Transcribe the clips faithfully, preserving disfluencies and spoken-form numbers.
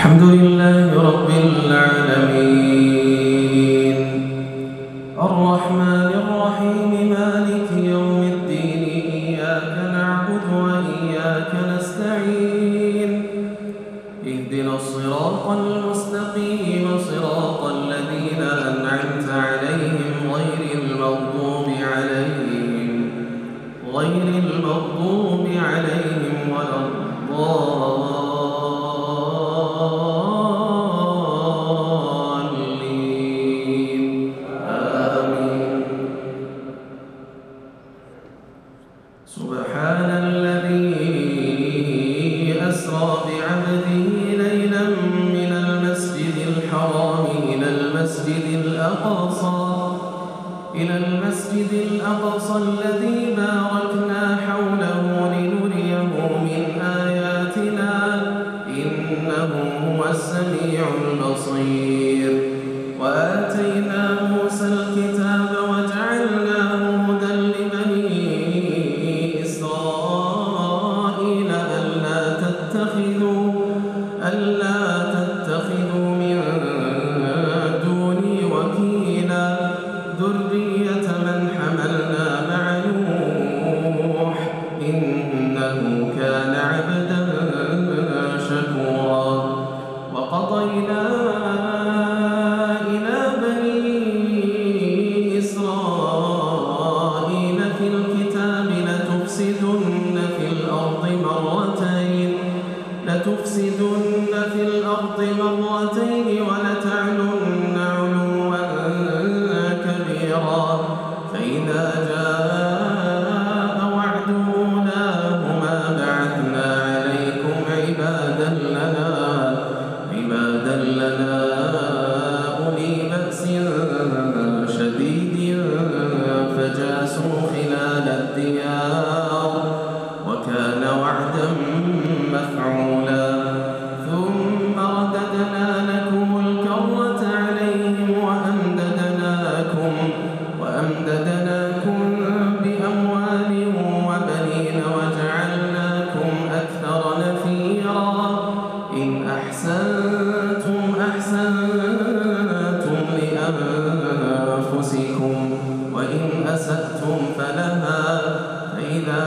الحمد لله رب العالمين الرحمن الرحيم مالك يوم الدين إياك نعبد وإياك نستعين اهدنا الصراط المستقيم صراط الذين أنعمت عليهم غير المغضوب عليهم غير المغضوب عليهم ولا الضالين آمين. سبحان الذي أسرى بعبده ليلا من المسجد الحرام إلى المسجد الأقصى إلى المسجد الأقصى الذي باركنا حوله لنريه من آياتنا إنه هو السميع البصير. وآتينا موسى الكتاب وجعلناه هدى لبني إسرائيل ألا تتخذوا ألا تتخذوا من دوني وكيلا ذرية من حملنا مع نوح إنه كان عبدا شكورا. وقضينا إلى بني إسرائيل في الكتاب لتفسدن في الأرض مرتين لتفسدن في الأرض مرتين ولتعلن علوا كبيرا. فإذا جاء وعد أولاهما بعثنا عليكم عبادا لنا عبادا لنا أولي بأس شديد فجاسوا خلال الديار وكان وعدا مفعولا. ثم رددنا لكم الكرة عليهم وأمددناكم وأمددناكم بأموال وبنين وجعلناكم أكثر نفيرا. إن أحسنتم أحسنتم لأنفسكم وإن أسأتم فلها. فإذا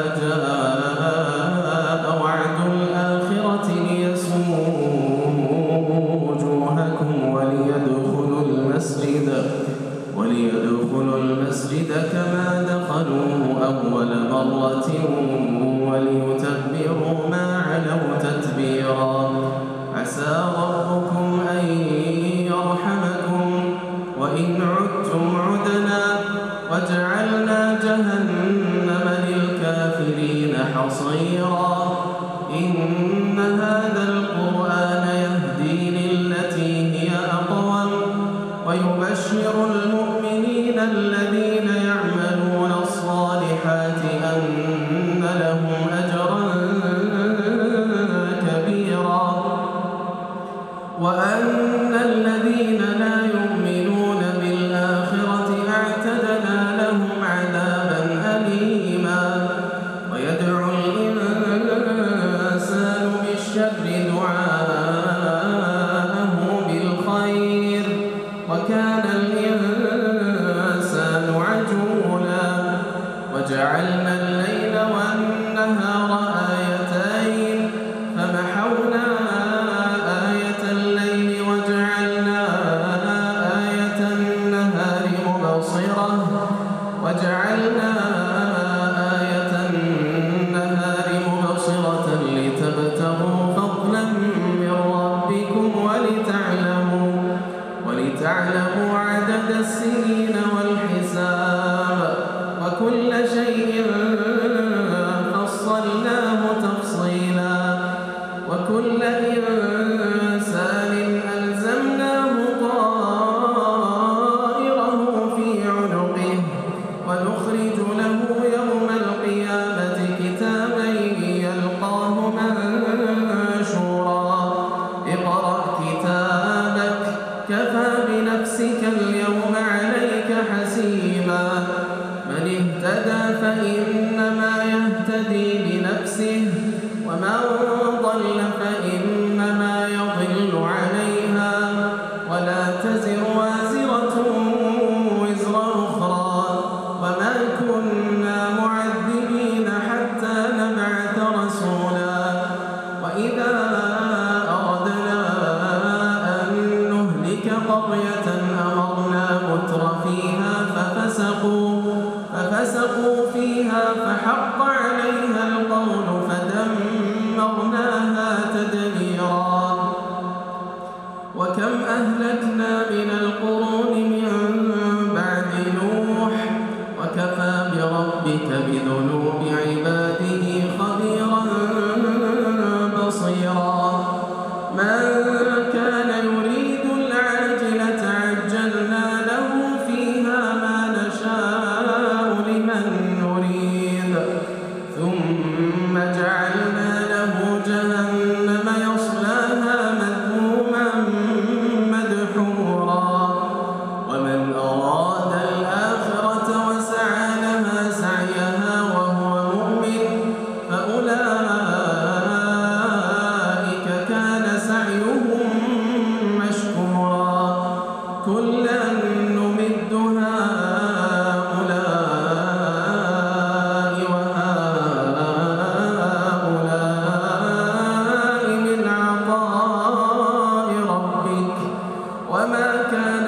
جاء وعد الآخرة ليسوءوا وجوهكم وليدخلوا المسجد وليدخلوا المسجد كما دخلوه أول مرة وليتبروا ما علوا تتبيرا. عسى ربكم أن يرحمكم وإن عدتم عدنا وجعلنا جهنم للكافرين حصيرا. إن هذا القرآن يهدي للتي هي أقوم ويبشر المؤمنين الذين يعملون الصالحات أن لهم أجرا كبيرا وأن الذين لا يؤمنون بالآخرة أعتدنا لهم عذابا أليما. ويدعو الإنسان بالشر دعاءه بالخير وكان الإنسان عجولا. وجعلنا الليل والنهار آيتين فمحونا آية الليل وجعلنا آية النهار مبصرة وجعلنا آية النهار مبصرة لتبتغوا فضلا من ربكم ولتعلموا ولتعلموا عدد السنين والحساب وكل شيء فصلناه تفصيلا. وكل إنسان ألزمناه طائره في عنقه ونخرج له يوم القيامة كتابا يلقاه منشورا. اقرأ كتابك كفى بنفسك اليوم عليك حسيبا. من اهتدى فإنما يهتدي لنفسه ومن ضل فإنما يضل عنه قرية أمرنا متر فيها ففسقوا ففسقوا فيها فحق عليها القول فدمرناها تدميرا. وكم أهلكنا من القرون من بعد نوح وكفى بربك بذنوب عباده خبيرا بصيرا. من كان يريد العاجلة عجلنا له فيها ما نشاء لمن نريد ثم جعلنا له جهنم يصلاها مذموما مدحورا. ومن أراد الآخرة وسعى لها سعيها وهو مؤمن فأولئك كان سعيهم مشكورا. كلا نمد هؤلاء وهؤلاء من عطاء ربك وما كان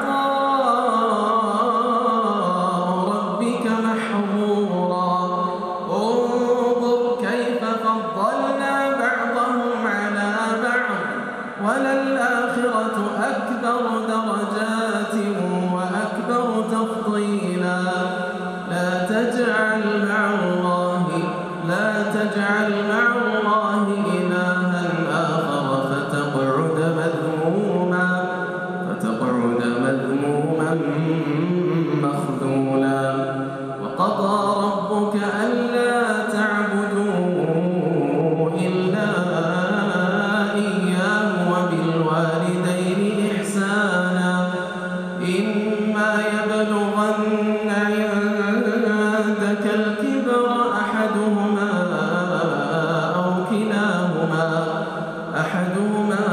عطاء ربك محظورا. انظر كيف فضلنا بعضهم على بعض وللآخرة أكبر درجات وأكبر تفضيلا. لا تجعل مع الله لا تجعل مع الله إلها آخر فتقعد مذموما فتقعد مذموما مخذولا. وقضى ربك ألا تعبدوا إلا إياه وبالوالدين إحسانا. إما يبلغن عندك الكبر أحدهما أو كلاهما أحدهما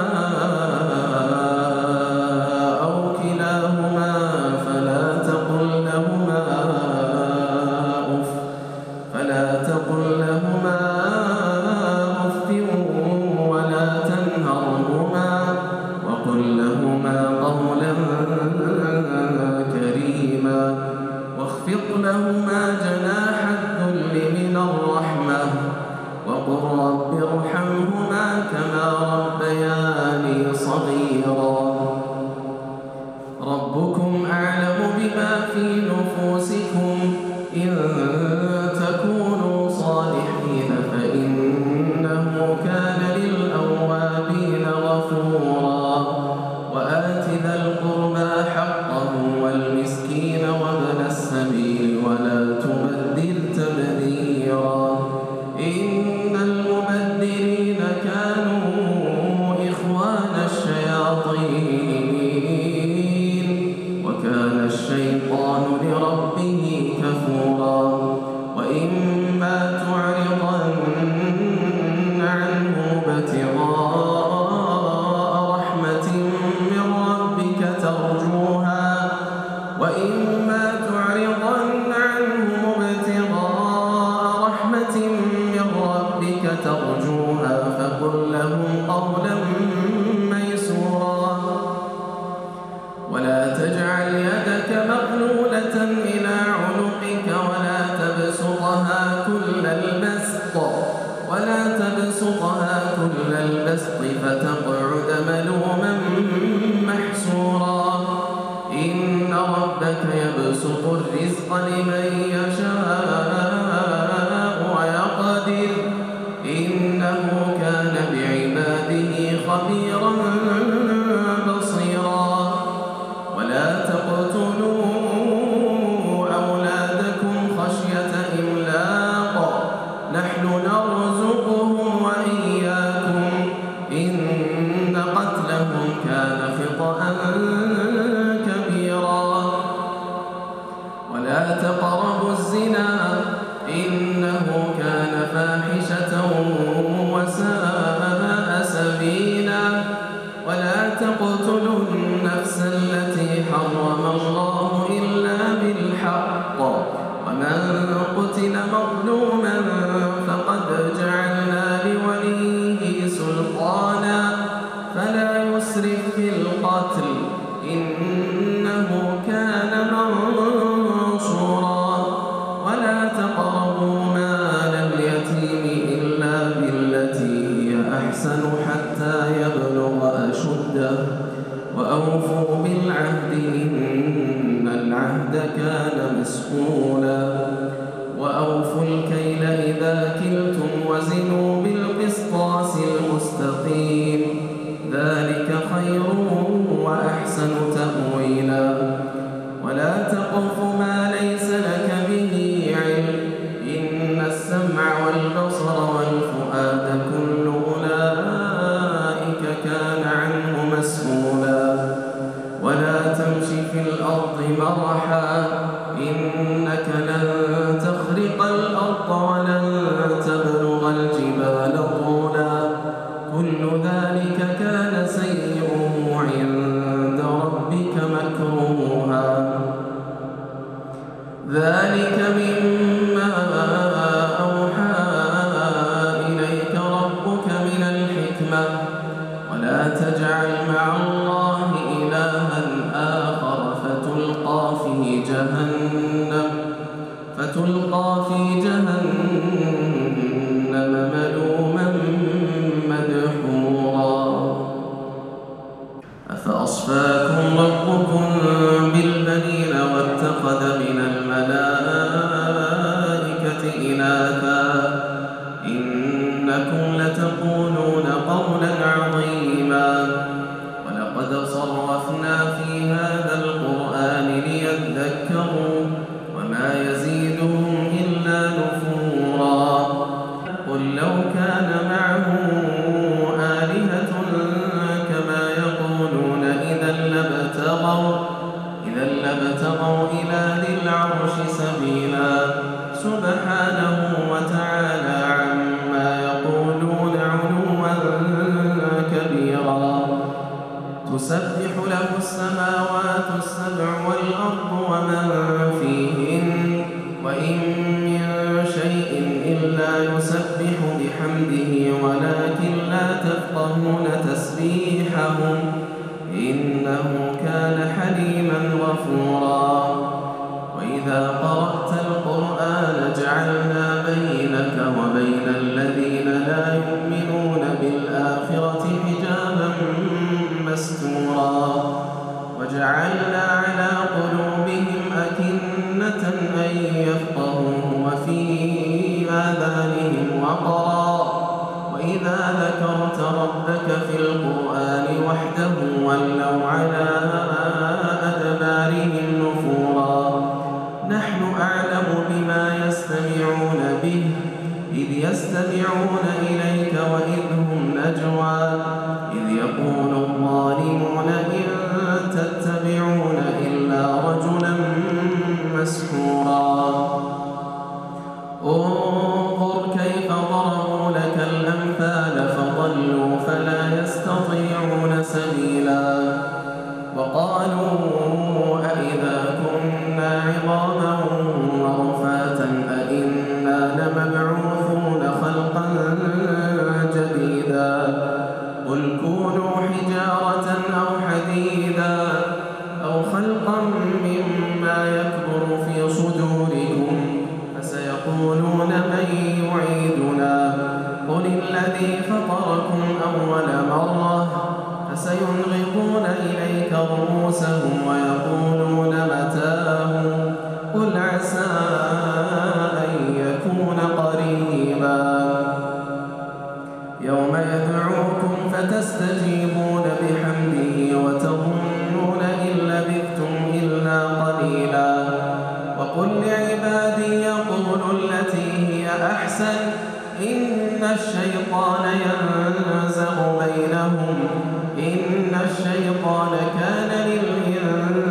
أو كلاهما فلا تقل لهما أف فلا تقل لهما أف ولا تنهرهما وقل لهما قولا كريما. واخفض لهما جناح الذل من الرحمة وقل رب ارحمهما كما ربياني صغيرا. ربكم أعلم بما في نفوسكم إن تكونوا صالحين فإنه كان للأوابين غفورا. وآت ذا القربى حقه والمسكين وابن السبيل ولا تبذر تبذيرا. إن المبذرين كانوا إخوان الشياطين وكان الشيطان لربه كفورا. وإما تعرضن عنه ابتغاء رحمة من ربك ترجوها وإما تعرضن عنه ابتغاء رحمة من ربك ترجوها فقل لهم قولا ميسورا. ولا تجعل يدك مغلولة إلى عنقك ولا تبسطها كل البسط ولا تبسطها كل البسط فتقعد ملوما محسورا. إن ربك يبسط الرزق لمن يشاء ويقدر إنه كان بعباده خبيرا بصيرا. ولا تقتلوا أولادكم خشية إملاق نحن نرزقهم وإياكم إن قتلهم كان خطأ كبيرا. ولا تقربوا الزنا إنه كان فاحشة وساء سبيلا. ولا تقتلوا النفس التي حرم الله إلا بالحق ومن قتل مظلوما فقد جعلنا لوليه سلطانا فلا يسرف في القتل إنه كان منصورا. ولا تقربوا مال اليتيم إلا بالتي هي أحسن حتى يبلغ أشده وأوفوا بالعهد إن العهد كان مسؤولا. وأوفوا الكيل إذا كلتم وزنوا بالقسطاس المستقيم ذلك خير وأحسن تأويلا. ولا تقف ما ليس لك به علم إن السمع والبصر والفؤاد كل أولئك كان عنه مسؤولا. ولا تمش في الأرض مرحا إنك لن تخرق الأرض ولن تبلغ الجبال طولا كل ذلك كان سيئه عند ربك مكروها. ذلك مما أوحى إليك ربك من الحكمة. ولا تجعل مع الله إلها آخر فتلقى في جهنم فتلقى في جهنم ملوما مدحورا. أفأصفاكم ربكم بالبنين واتخذ من الملائكة إناثا إنكم لتقولون قولا عظيما. ولقد صرفنا في هذا القرآن ليذكروا وما يزيدهم إلا نفورا. قل لو كان معه آلهة كما يقولون إذا لابتغوا إذا لابتغوا إلى ذي العرش سبيلا. سبحانه وتعالى عما يقولون علوا كبيرا. تسبح له السماوات السبع والأرض ومن فيهن وإن من شيء إلا يسبح بحمده ولكن لا تفقهون تسبيحهم إنه كان حليما غفورا. وإذا قرأت القرآن جعلنا بينك وبين الذين لا يؤمنون بالآخرة حجابا مستورا. وجعلنا على قلوبهم أكنة أن يفقهوه وفي آذانهم وقرا. وإذا ذكرت ربك في القرآن وحده ولوا على أدبارهم نفورا. نحن أعلم بما يستمعون به إذ يستمعون إليك وإذ هم نجوى إذ يقول الظالمون إن تتبعون إلا رجلا مسحورا. انظر كيف ضربوا لك الأمثال فضلوا فلا يستطيعون سبيلا. وقالوا أإذا كنا عظاما ورفاتا أإنا لمبعوثون خلقا جديدا. قل كونوا حجارة أو حديدا أو خلقا مما يكبر في صدوركم فسيقولون من يعيدنا قل الذي فطركم أول مرة فسينغضون إليك رؤوسهم ويقولون متاه قل عسى أن يكون قريبا. يوم يدعوكم فتستجيبون بحمده وتظنون إن لبثتم إلا قليلا. وقل لعبادي يقولوا التي هي أحسن إن الشيطان ينزغ بينهم إن الشيطان كان للإنسان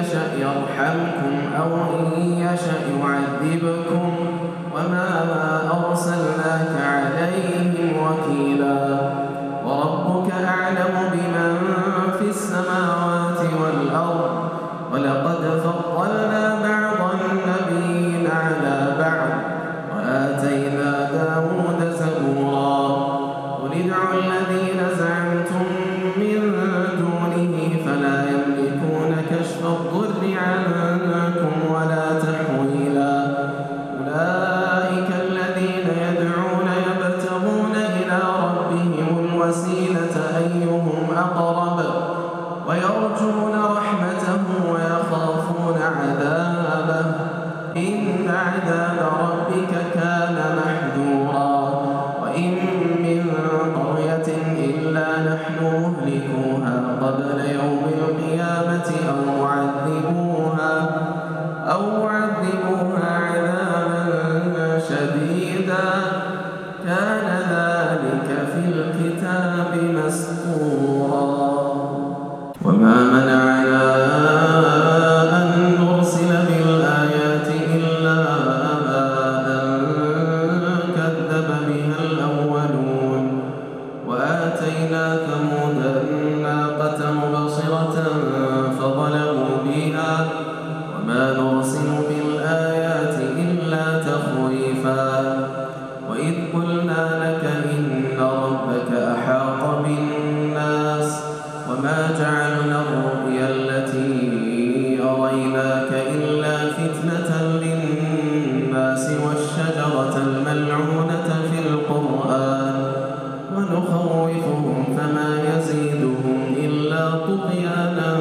يشأ يرحمكم أو إن يشأ يعذبكم وما أرسلناك عليهم وكيلا وربك أعلم بمن في السماوات والأرض ولقد فضلنا بعض النبيين على بعض وآتينا داود زبورا قل ادعوا الذين زعمتم من دونه فلا يملكون كشف الضر عنكم ولا تحويلا أولئك الذين يدعون يبتغون إلى ربهم الوسيلة أيهم أقرب ويرجون رحمته ويخافون عذابه إن عذاب ربك كان محذورا وإن من قرية إلا نحن مهلكوها قبل يوم القيامة أو معذبوها أو معذبوها عذابا شديدا كان ذلك في الكتاب مسطورا وما منعنا أن نرسل بالآيات إلا أن كذب بها الأولون وآتينا ثمود الناقة مبصرة فظلموا بها وما نرسل بالآيات إلا تخويفا وإذ قلنا لك إن ربك أحاط بالناس وما جعلنا الرؤيا التي أريناك إلا فتنة للناس والشجرة الملعونة في القرآن ونخوفهم فما يزيدهم إلا طغيانا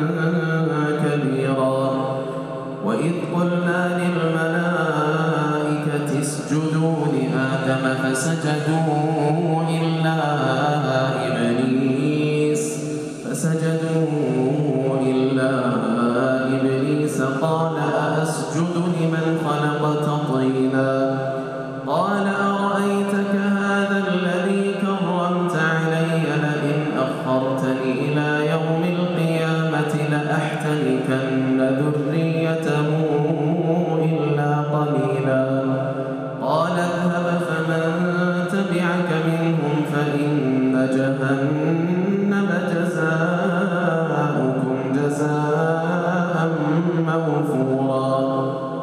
كبيرا وإذ قلنا للملائكة اسجدوا لآدم فسجدوا إلا إبليس فسجدوا إلا إبليس قال أأسجد لمن خلقت طينا قال أرأيتك هذا الذي كرمت علي لئن أخرتني إلى يوم القيامة لأحتركن ذريته إلا قليلا قال اذهب فمن تبعك منهم فإن جهنم جزاؤكم جزاء موفورا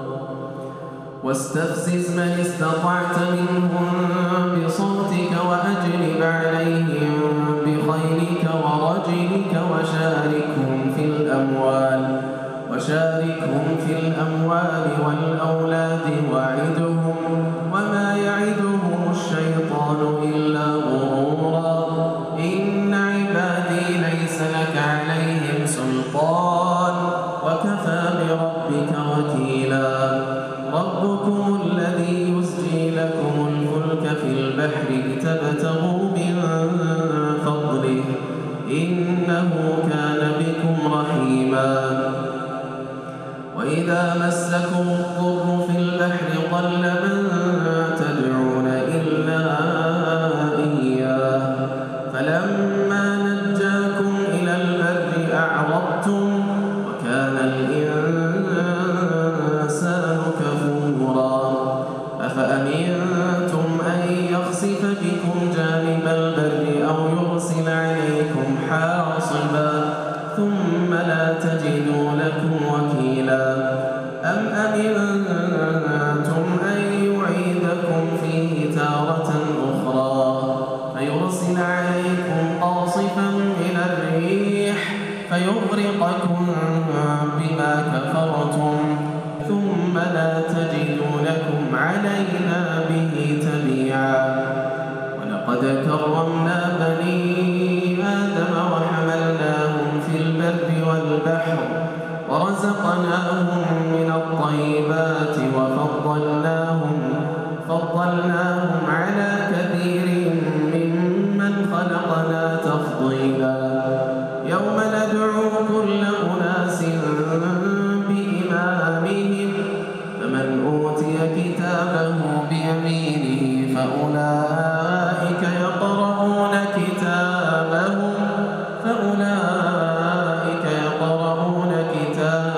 واستفزز من استطعت منهم بصوتك وأجلب عليهم بخيلك ورجلك وشاركهم في الأموال وشاركهم في الأموال والأولاد وعدهم وما يعدهم الشيطان إلا غرورا إن عبادي ليس لك عليهم سلطان وكفى بربك وكيلا ربكم الذي يزجي لكم الفلك في البحر لتبتغوا من فضله إنه كان بكم رحيما وإذا مسكم الضر في البحر ضل من تدعون إلا إياه فلما نجاكم إلى البر أعرضتم وكان الإنسان كفورا أفأمنتم أن يخسف بكم جانب البر أو يرسل عليكم حاصبا ثم لا تجدوا لكم وكيلا أم أمنتم أن يعيدكم فيه تارة أخرى فيرسل عليكم قاصفا من الريح فيغرقكم بما كفرتم ثم لا تجدوا لكم علينا به تبيعا ولقد كرمنا بني آدم وحملناهم في البر والبحر ورزقناهم من الطيبات وفضلناهم فضلناهم على كثير ممن خلقنا تفضيلا يوم ندعو كل أناس بإمامهم فمن أوتي كتابه بيمينه فأولئك يقرؤون كتابهم فأولئك يقرؤون كتابهم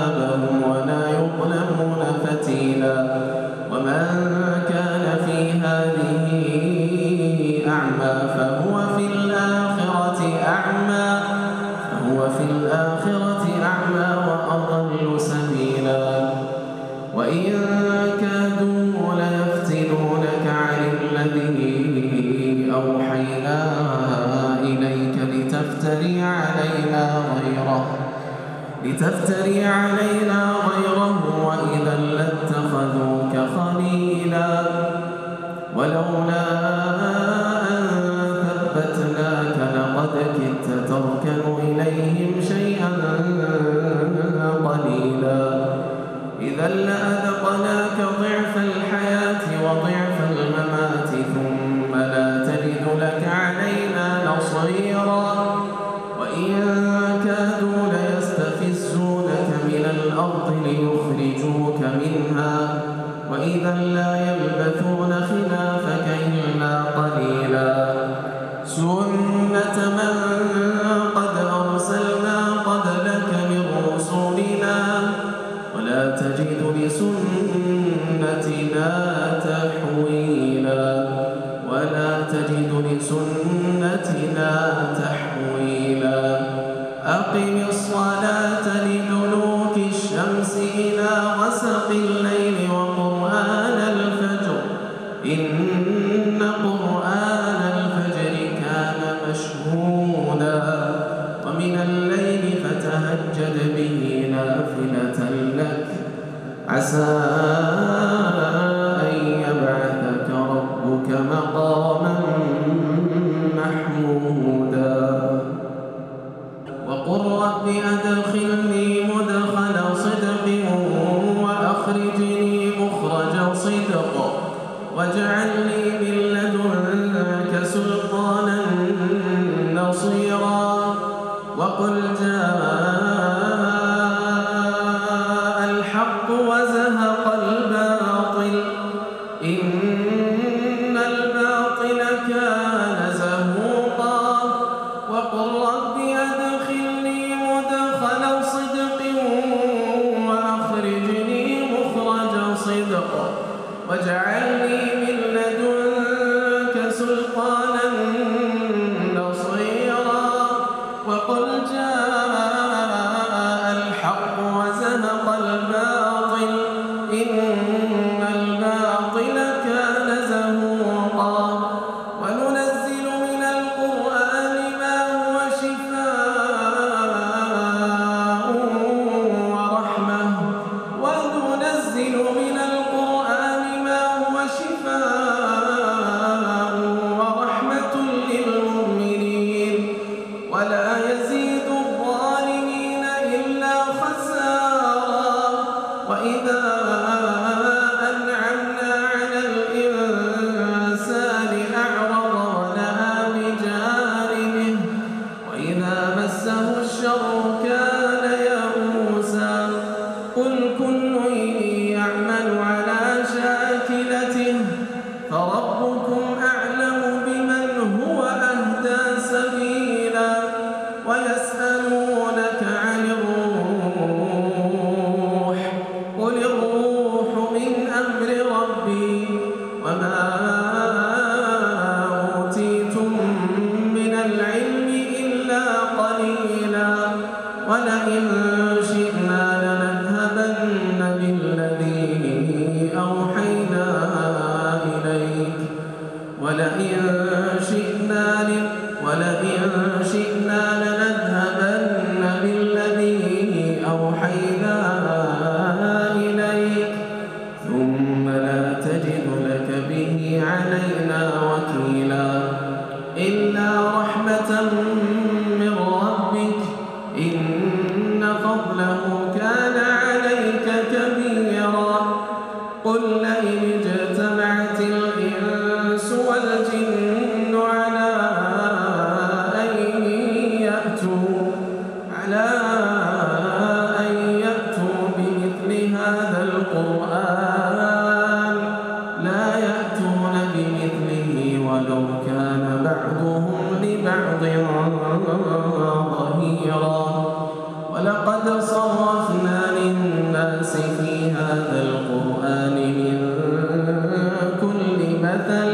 أوحينا إليك لتفتري علينا غيره لتفتري علينا غيره وإذا لاتخذوك خليلا ولولا أن ثبتناك لقد كدت تركن إليهم شيئا قليلا إذا لأذقناك ضعف الحياة وضعف الممات ثم لا تجد لك علينا نصيرا وإن كادوا ليستفزونك من الأرض ليخرجوك منها وإذا لا يلبثون خلافك إلا قليلا سنة من قد أرسلنا قبلك من رسلنا ولا تجد لسنتنا تحويلا ولا تجد لسنتنا تحويلا أقم الصلاة لدلوك الشمس إلى غسق الليل وقرآن الفجر إن قرآن الفجر كان مشهودا ومن الليل فتهجد به نافلة لك عسى أن يبعثك ربك مقاما محمودا وقل رب أدخلني مدخل صدق وأخرجني مخرج صدق واجعل لي من لدنك سلطانا نصيرا وقل جاء الحق وزهق الباطل إن الباطل كان زهوقا وقل رب أدخلني مدخل صدق وأخرجني مخرج صدق واجعل لي من لدنك سلطانا نصيرا وقل جاء الحق وزهق الباطل إن الباطل كان زهوقا وننزل من القرآن ما هو شفاء ورحمة وننزل من القرآن ما هو شفاء ورحمة للمؤمنين ولا يزيد الظالمين إلا خسارا وإذا أنعمنا على الإنسان أعرض ونأى بجانبه وإذا مسه الشر كان يئوسا قل كل يعمل على شاكلته فربكم أعلم بمن هو أهدى سبيلا ويسألونك عن الروح قل الروح من أمر ربي وما أوتيتم من العلم إلا قليلا ولئن شئنا لنذهبن بالذي أوحينا إليك ولئن شئنا ولئن شئنا لنذهبن بالذي أوحينا إليك ثم لا تجد لك به علينا وكيلا إلا رحمة من ربك إن فضله كان عليك كبيرا قل لئن اجتمعت الإنس والجن على أن يأتوا على أن يأتوا بمثل هذا القرآن لا يأتون بمثله ولو كان بعضهم لبعض ظهيرا ولقد صرفنا للناس في هذا القرآن من كل مثل